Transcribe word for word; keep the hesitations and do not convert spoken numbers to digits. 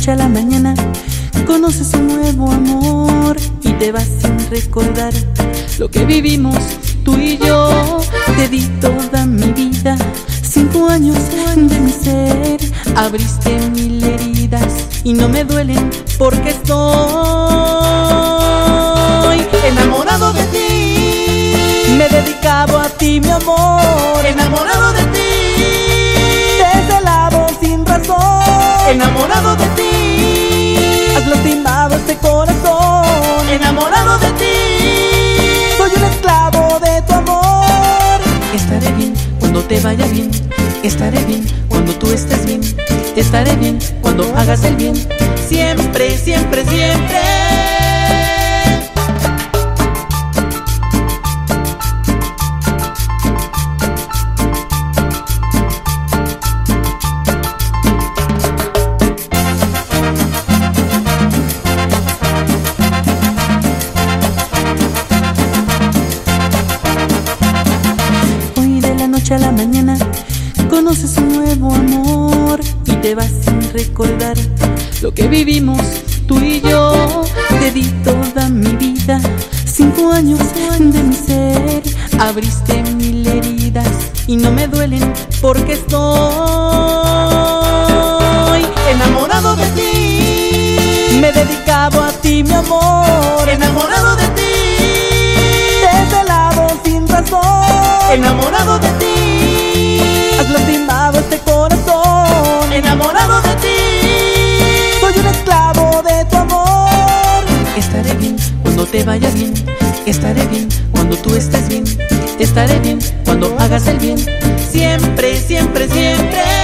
noche a la mañana conoces un nuevo amor y te vas sin recordar lo que vivimos tú y yo. Te di toda mi vida, cinco años de mi ser. Abriste mil heridas y no me duelen porque estoy enamorado de ti. Me dedicaba a ti, mi amor, enamorado de ti. Te celabo sin razón, enamorado de ti. Has lastimado este corazón, enamorado de ti. Soy un esclavo de tu amor. Estaré bien cuando te vaya bien, estaré bien cuando tú estés bien, estaré bien cuando hagas el bien, siempre, siempre, siempre. A la mañana conoces un nuevo amor y te vas sin recordar lo que vivimos tú y yo. Te di toda mi vida, cinco años de mi ser. Abriste mil heridas y no me duelen porque estoy enamorado de ti. Me dedicaba a ti, mi amor, enamorado de ti. Te celabo sin razón, enamorado de ti. Has lastimado este corazón, enamorado de ti. Soy un esclavo de tu amor. Estaré bien cuando te vaya bien, estaré bien cuando tú estés bien, estaré bien cuando hagas el bien, siempre, siempre, siempre.